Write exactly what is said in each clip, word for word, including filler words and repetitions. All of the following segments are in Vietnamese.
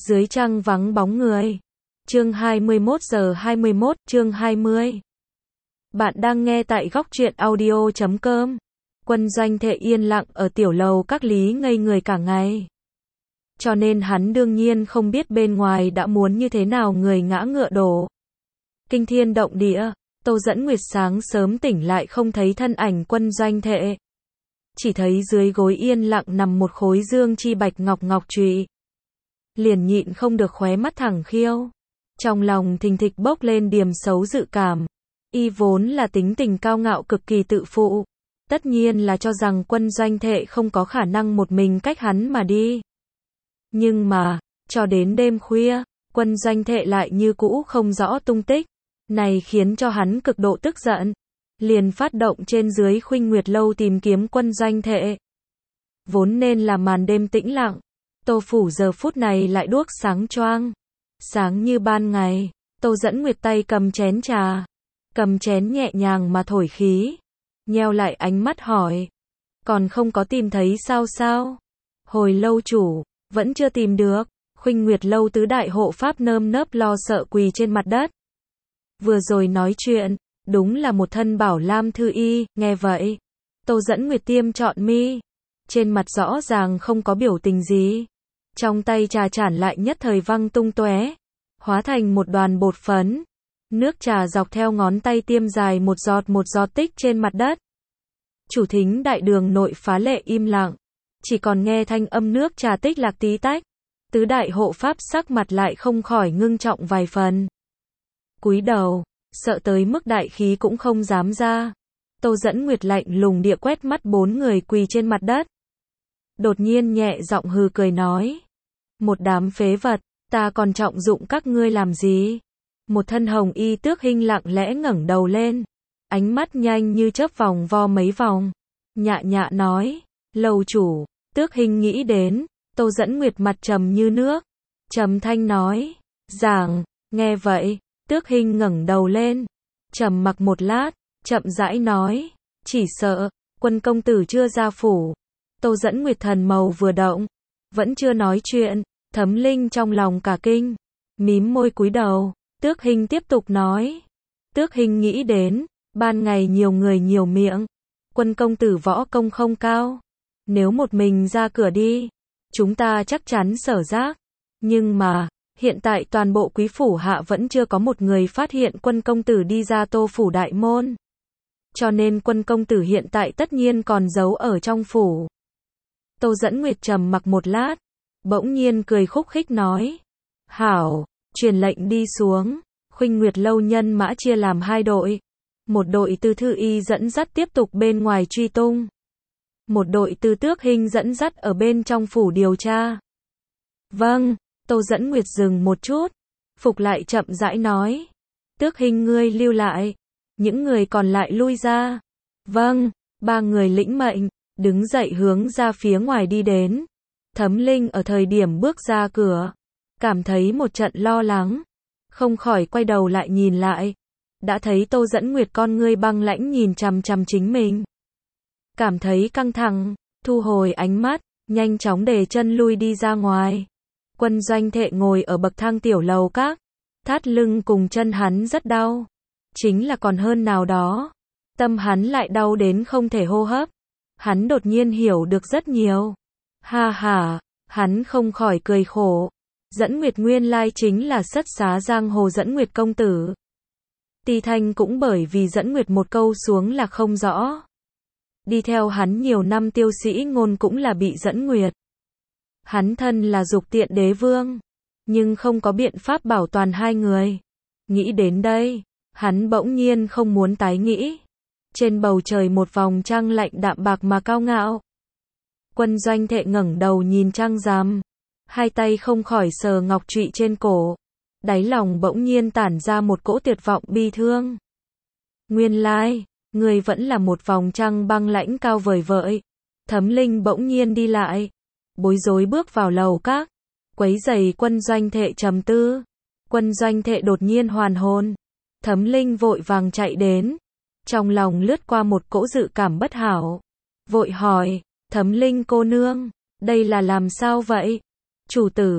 Dưới trăng vắng bóng người. Chương hai mươi mốt giờ hai mươi mốt, chương hai mươi. Bạn đang nghe tại góc truyện audio chấm com. Quân Doanh Thệ yên lặng ở tiểu lầu các Lý ngây người cả ngày. Cho nên hắn đương nhiên không biết bên ngoài đã muốn như thế nào người ngã ngựa đổ. Kinh thiên động địa, Tô Dẫn Nguyệt sáng sớm tỉnh lại không thấy thân ảnh Quân Doanh Thệ. Chỉ thấy dưới gối yên lặng nằm một khối dương chi bạch ngọc ngọc trụy. Liền nhịn không được khóe mắt thẳng khiêu. Trong lòng thình thịch bốc lên điềm xấu dự cảm. Y vốn là tính tình cao ngạo cực kỳ tự phụ. Tất nhiên là cho rằng Quân Doanh Thệ không có khả năng một mình cách hắn mà đi. Nhưng mà, cho đến đêm khuya, Quân Doanh Thệ lại như cũ không rõ tung tích. Này khiến cho hắn cực độ tức giận. Liền phát động trên dưới Khuynh Nguyệt lâu tìm kiếm Quân Doanh Thệ. Vốn nên là màn đêm tĩnh lặng. Tô phủ giờ phút này lại đuốc sáng choang. Sáng như ban ngày, Tô Dẫn Nguyệt tay cầm chén trà. Cầm chén nhẹ nhàng mà thổi khí. Nheo lại ánh mắt hỏi. Còn không có tìm thấy sao sao? Hồi lâu chủ, vẫn chưa tìm được. Khuynh Nguyệt lâu tứ đại hộ pháp nơm nớp lo sợ quỳ trên mặt đất. Vừa rồi nói chuyện, đúng là một thân bảo lam thư y, nghe vậy. Tô Dẫn Nguyệt tiêm trọn mi. Trên mặt rõ ràng không có biểu tình gì. Trong tay trà chản lại nhất thời văng tung tóe, hóa thành một đoàn bột phấn. Nước trà dọc theo ngón tay tiêm dài một giọt một giọt tích trên mặt đất. Chủ thính đại đường nội phá lệ im lặng, chỉ còn nghe thanh âm nước trà tích lạc tí tách. Tứ đại hộ pháp sắc mặt lại không khỏi ngưng trọng vài phần. Cúi đầu, sợ tới mức đại khí cũng không dám ra. Tô Dẫn Nguyệt lạnh lùng địa quét mắt bốn người quỳ trên mặt đất. Đột nhiên nhẹ giọng hừ cười nói. Một đám phế vật, ta còn trọng dụng các ngươi làm gì? Một thân hồng y Tước Hinh lặng lẽ ngẩng đầu lên. Ánh mắt nhanh như chớp vòng vo mấy vòng. Nhạ nhạ nói. Lầu chủ, Tước Hinh nghĩ đến. Tô Dẫn Nguyệt mặt trầm như nước. Trầm thanh nói. Giảng, nghe vậy. Tước Hinh ngẩng đầu lên. Trầm mặc một lát, chậm rãi nói. Chỉ sợ, Quân công tử chưa ra phủ. Tô Dẫn Nguyệt thần màu vừa động. Vẫn chưa nói chuyện. Thấm Linh trong lòng cả kinh. Mím môi cúi đầu. Tước Hinh tiếp tục nói. Tước Hinh nghĩ đến. Ban ngày nhiều người nhiều miệng. Quân công tử võ công không cao. Nếu một mình ra cửa đi, chúng ta chắc chắn sở giác. Nhưng mà, hiện tại toàn bộ quý phủ hạ vẫn chưa có một người phát hiện Quân công tử đi ra Tô phủ đại môn. Cho nên Quân công tử hiện tại tất nhiên còn giấu ở trong phủ. Tô Dẫn Nguyệt trầm mặc một lát, bỗng nhiên cười khúc khích nói. Hảo, truyền lệnh đi xuống. Khuynh Nguyệt lâu nhân mã chia làm hai đội. Một đội từ Thư Y dẫn dắt tiếp tục bên ngoài truy tung. Một đội từ Tước Hinh dẫn dắt ở bên trong phủ điều tra. Vâng, Tô Dẫn Nguyệt dừng một chút. Phục lại chậm rãi nói. Tước Hinh ngươi lưu lại. Những người còn lại lui ra. Vâng, ba người lĩnh mệnh, đứng dậy hướng ra phía ngoài đi đến. Thấm Linh ở thời điểm bước ra cửa, cảm thấy một trận lo lắng. Không khỏi quay đầu lại nhìn lại. Đã thấy Tô Dẫn Nguyệt con ngươi băng lãnh nhìn chằm chằm chính mình. Cảm thấy căng thẳng, thu hồi ánh mắt, nhanh chóng để chân lui đi ra ngoài. Quân Doanh Thệ ngồi ở bậc thang tiểu lầu các. Thắt lưng cùng chân hắn rất đau. Chính là còn hơn nào đó. Tâm hắn lại đau đến không thể hô hấp. Hắn đột nhiên hiểu được rất nhiều. Ha ha, hắn không khỏi cười khổ. Dẫn Nguyệt nguyên lai chính là sất xá giang hồ Dẫn Nguyệt công tử. Ti Thanh cũng bởi vì Dẫn Nguyệt một câu xuống là không rõ. Đi theo hắn nhiều năm Tiêu Sĩ Ngôn cũng là bị Dẫn Nguyệt. Hắn thân là dục tiện đế vương, nhưng không có biện pháp bảo toàn hai người. Nghĩ đến đây, hắn bỗng nhiên không muốn tái nghĩ. Trên bầu trời một vòng trăng lạnh đạm bạc mà cao ngạo. Quân Doanh Thệ ngẩng đầu nhìn trăng rằm, hai tay không khỏi sờ ngọc trụy trên cổ, đáy lòng bỗng nhiên tản ra một cỗ tuyệt vọng bi thương. Nguyên lai, người vẫn là một vòng trăng băng lãnh cao vời vợi. Thấm Linh bỗng nhiên đi lại, bối rối bước vào lầu các, quấy rầy Quân Doanh Thệ trầm tư. Quân Doanh Thệ đột nhiên hoàn hồn, Thấm Linh vội vàng chạy đến, trong lòng lướt qua một cỗ dự cảm bất hảo, vội hỏi, Thấm Linh cô nương, đây là làm sao vậy? Chủ tử,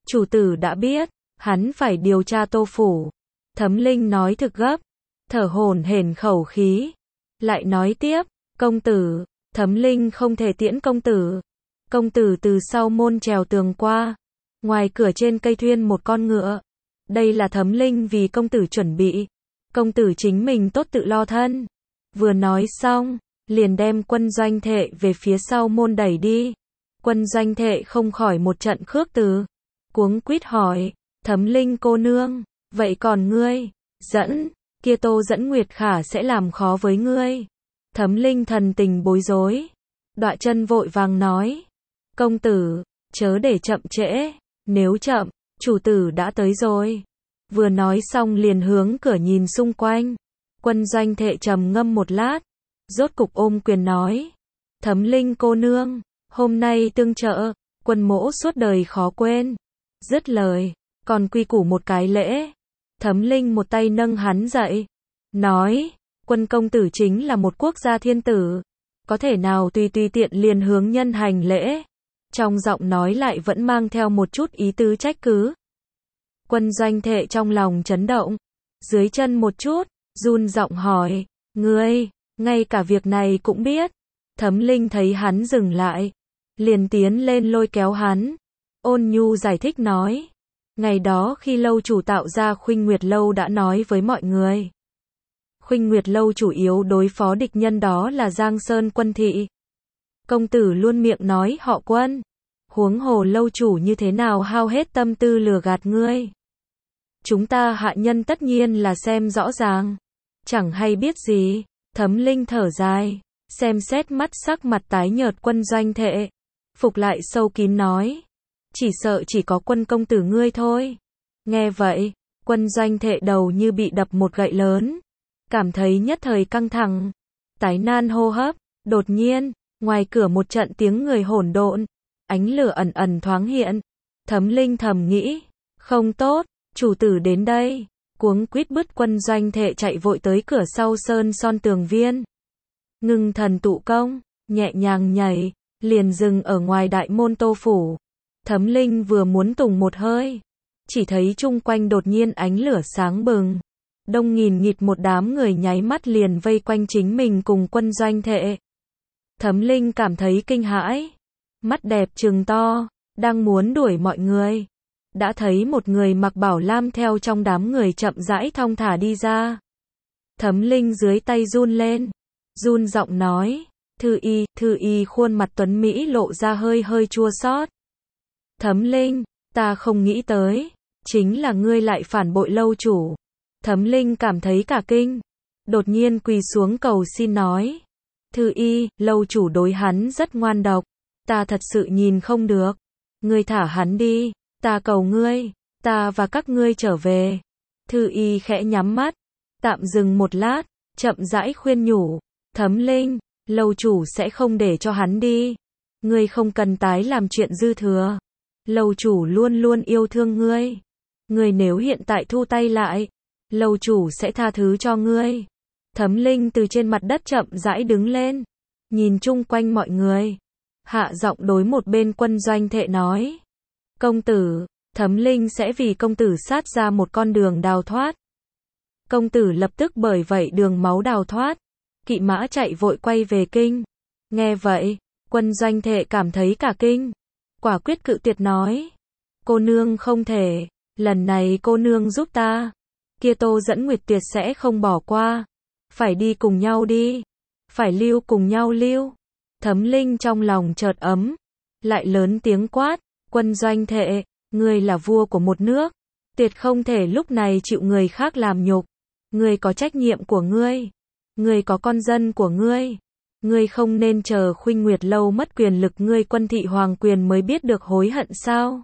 chủ tử đã biết, hắn phải điều tra Tô phủ. Thấm Linh nói thực gấp, thở hổn hển khẩu khí, lại nói tiếp, công tử, Thấm Linh không thể tiễn công tử. Công tử từ sau môn trèo tường qua, ngoài cửa trên cây thuyên một con ngựa. Đây là Thấm Linh vì công tử chuẩn bị, công tử chính mình tốt tự lo thân. Vừa nói xong, liền đem Quân Doanh Thệ về phía sau môn đẩy đi. Quân Doanh Thệ không khỏi một trận khước từ, cuống quýt hỏi, Thấm Linh cô nương, vậy còn ngươi, dẫn, kia Tô Dẫn Nguyệt Khả sẽ làm khó với ngươi. Thấm Linh thần tình bối rối, đọa chân vội vàng nói, công tử, chớ để chậm trễ, nếu chậm, chủ tử đã tới rồi. Vừa nói xong liền hướng cửa nhìn xung quanh. Quân Doanh Thệ trầm ngâm một lát, rốt cục ôm quyền nói, Thấm Linh cô nương, hôm nay tương trợ, quân mỗ suốt đời khó quên. Dứt lời, còn quy củ một cái lễ. Thấm Linh một tay nâng hắn dậy, nói, Quân công tử chính là một quốc gia thiên tử, có thể nào tùy tùy tiện liền hướng nhân hành lễ. Trong giọng nói lại vẫn mang theo một chút ý tứ trách cứ. Quân Doanh Thệ trong lòng chấn động, dưới chân một chút, run giọng hỏi, ngươi, ngay cả việc này cũng biết. Thấm Linh thấy hắn dừng lại, liền tiến lên lôi kéo hắn, ôn nhu giải thích nói, ngày đó khi lâu chủ tạo ra Khuynh Nguyệt Lâu đã nói với mọi người. Khuynh Nguyệt Lâu chủ yếu đối phó địch nhân đó là Giang Sơn Quân thị. Công tử luôn miệng nói họ Quân, huống hồ lâu chủ như thế nào hao hết tâm tư lừa gạt ngươi. Chúng ta hạ nhân tất nhiên là xem rõ ràng, chẳng hay biết gì. Thấm Linh thở dài, xem xét mắt sắc mặt tái nhợt Quân Doanh Thệ, phục lại sâu kín nói, chỉ sợ chỉ có Quân công tử ngươi thôi. Nghe vậy, Quân Doanh Thệ đầu như bị đập một gậy lớn, cảm thấy nhất thời căng thẳng, tái nan hô hấp. Đột nhiên, ngoài cửa một trận tiếng người hỗn độn, ánh lửa ẩn ẩn thoáng hiện. Thấm Linh thầm nghĩ, không tốt, chủ tử đến đây. Cuống quýt bứt Quân Doanh Thệ chạy vội tới cửa sau sơn son tường viên. Ngưng thần tụ công, nhẹ nhàng nhảy, liền dừng ở ngoài đại môn Tô phủ. Thấm Linh vừa muốn tùng một hơi, chỉ thấy chung quanh đột nhiên ánh lửa sáng bừng. Đông nghìn nghịt một đám người nháy mắt liền vây quanh chính mình cùng Quân Doanh Thệ. Thấm Linh cảm thấy kinh hãi, mắt đẹp trừng to, đang muốn đuổi mọi người. Đã thấy một người mặc bảo lam theo trong đám người chậm rãi thong thả đi ra. Thấm Linh dưới tay run lên, run giọng nói, Thư Y, Thư Y khuôn mặt tuấn Mỹ lộ ra hơi hơi chua xót. Thấm Linh, ta không nghĩ tới, chính là ngươi lại phản bội lâu chủ. Thấm Linh cảm thấy cả kinh, đột nhiên quỳ xuống cầu xin nói, Thư Y, lâu chủ đối hắn rất ngoan độc, ta thật sự nhìn không được, ngươi thả hắn đi, ta cầu ngươi, ta và các ngươi trở về. Thư Y khẽ nhắm mắt, tạm dừng một lát, chậm rãi khuyên nhủ, Thấm Linh, lâu chủ sẽ không để cho hắn đi, ngươi không cần tái làm chuyện dư thừa, lâu chủ luôn luôn yêu thương ngươi, ngươi nếu hiện tại thu tay lại, lâu chủ sẽ tha thứ cho ngươi. Thấm Linh từ trên mặt đất chậm rãi đứng lên, nhìn chung quanh mọi người, hạ giọng đối một bên Quân Doanh Thệ nói, công tử, Thấm Linh sẽ vì công tử sát ra một con đường đào thoát. Công tử lập tức bởi vậy đường máu đào thoát, kỵ mã chạy vội quay về kinh. Nghe vậy, Quân Doanh Thệ cảm thấy cả kinh, quả quyết cự tuyệt nói, cô nương không thể, lần này cô nương giúp ta, kia Tô Dẫn Nguyệt tuyệt sẽ không bỏ qua, phải đi cùng nhau đi, phải lưu cùng nhau lưu. Thấm Linh trong lòng chợt ấm, lại lớn tiếng quát, Quân Doanh Thệ, ngươi là vua của một nước, tuyệt không thể lúc này chịu người khác làm nhục, ngươi có trách nhiệm của ngươi, ngươi có con dân của ngươi, ngươi không nên chờ Khuynh Nguyệt Lâu mất quyền lực ngươi Quân thị hoàng quyền mới biết được hối hận sao?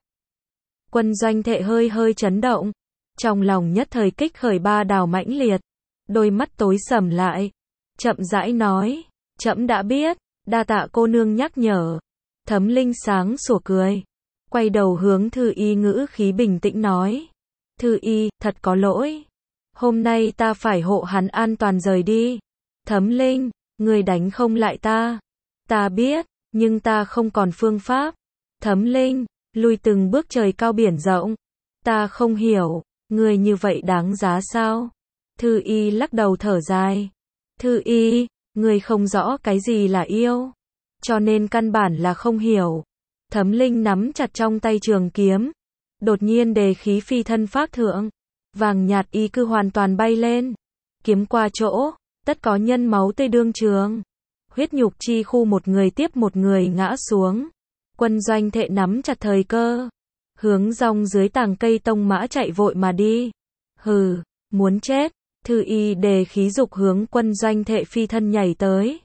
Quân Doanh Thệ hơi hơi chấn động, trong lòng nhất thời kích khởi ba đào mãnh liệt, đôi mắt tối sầm lại, chậm rãi nói, trẫm đã biết, đa tạ cô nương nhắc nhở. Thấm Linh sáng sủa cười, quay đầu hướng Thư Y ngữ khí bình tĩnh nói, Thư Y, thật có lỗi, hôm nay ta phải hộ hắn an toàn rời đi. Thấm Linh, ngươi đánh không lại ta, ta biết, nhưng ta không còn phương pháp. Thấm Linh, lui từng bước trời cao biển rộng. Ta không hiểu, người như vậy đáng giá sao? Thư Y lắc đầu thở dài. Thư Y, người không rõ cái gì là yêu, cho nên căn bản là không hiểu. Thẩm Linh nắm chặt trong tay trường kiếm, đột nhiên đề khí phi thân phác thượng, vàng nhạt y cư hoàn toàn bay lên, kiếm qua chỗ, tất có nhân máu tươi đương trường, huyết nhục chi khu một người tiếp một người ngã xuống. Quân Doanh Thệ nắm chặt thời cơ, hướng rong dưới tàng cây tông mã chạy vội mà đi. Hừ, muốn chết. Thư Y đề khí dục hướng Quân Doanh Thệ phi thân nhảy tới,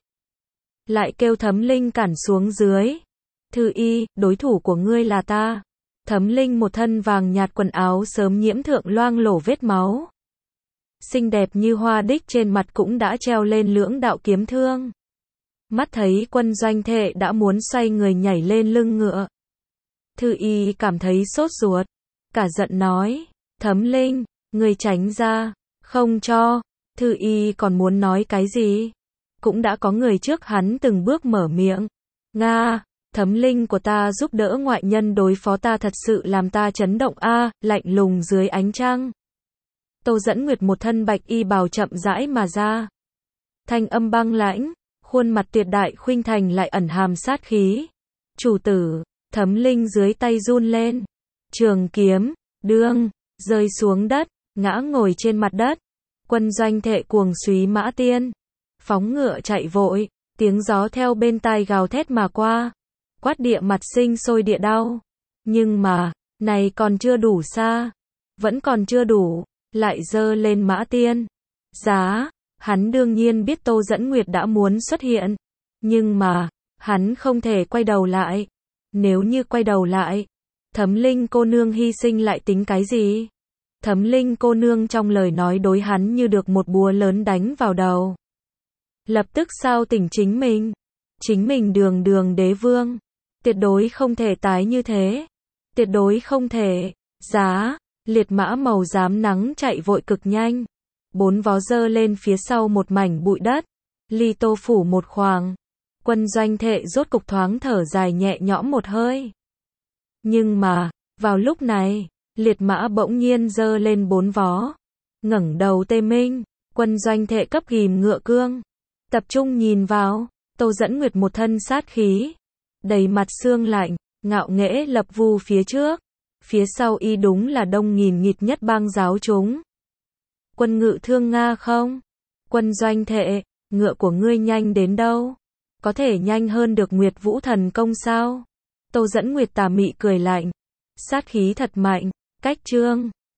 lại kêu Thẩm Linh cản xuống dưới. Thư Y, đối thủ của ngươi là ta. Thẩm Linh một thân vàng nhạt quần áo sớm nhiễm thượng loang lổ vết máu, xinh đẹp như hoa đích trên mặt cũng đã treo lên lưỡng đạo kiếm thương. Mắt thấy Quân Doanh Thệ đã muốn xoay người nhảy lên lưng ngựa, Thư Y cảm thấy sốt ruột, cả giận nói, Thẩm Linh, ngươi tránh ra, không cho. Thư Y còn muốn nói cái gì, cũng đã có người trước hắn từng bước mở miệng. Nga, Thẩm Linh của ta giúp đỡ ngoại nhân đối phó ta thật sự làm ta chấn động a. Lạnh lùng dưới ánh trăng, Tô Dẫn Nguyệt một thân bạch y bào chậm rãi mà ra, thanh âm băng lãnh, khuôn mặt tuyệt đại khuynh thành lại ẩn hàm sát khí. Chủ tử. Thẩm Linh dưới tay run lên, trường kiếm đương rơi xuống đất, ngã ngồi trên mặt đất. Quân Doanh Thệ cuồng súy mã tiên, phóng ngựa chạy vội, tiếng gió theo bên tai gào thét mà qua, quát địa mặt sinh sôi địa đau. Nhưng mà, này còn chưa đủ xa, vẫn còn chưa đủ, lại giơ lên mã tiên. Giá, hắn đương nhiên biết Tô Dẫn Nguyệt đã muốn xuất hiện, nhưng mà, hắn không thể quay đầu lại. Nếu như quay đầu lại, Thẩm Linh cô nương hy sinh lại tính cái gì? Thẩm Linh cô nương trong lời nói đối hắn như được một búa lớn đánh vào đầu. Lập tức sao tỉnh chính mình. Chính mình đường đường đế vương, tuyệt đối không thể tái như thế. Tuyệt đối không thể. Giá, liệt mã màu xám nắng chạy vội cực nhanh. Bốn vó dơ lên phía sau một mảnh bụi đất. Ly Tô phủ một khoàng. Quân Doanh Thệ rốt cục thoáng thở dài nhẹ nhõm một hơi. Nhưng mà, vào lúc này, liệt mã bỗng nhiên giơ lên bốn vó, ngẩng đầu tê minh. Quân Doanh Thệ cấp ghìm ngựa cương, tập trung nhìn vào. Tô Dẫn Nguyệt một thân sát khí, đầy mặt xương lạnh, ngạo nghễ lập vu phía trước, phía sau y đúng là đông nghìn nghịt nhất bang giáo chúng. Quân ngự thương Nga không? Quân Doanh Thệ, ngựa của ngươi nhanh đến đâu? Có thể nhanh hơn được Nguyệt Vũ thần công sao? Tô Dẫn Nguyệt tà mị cười lạnh, sát khí thật mạnh. Cách chương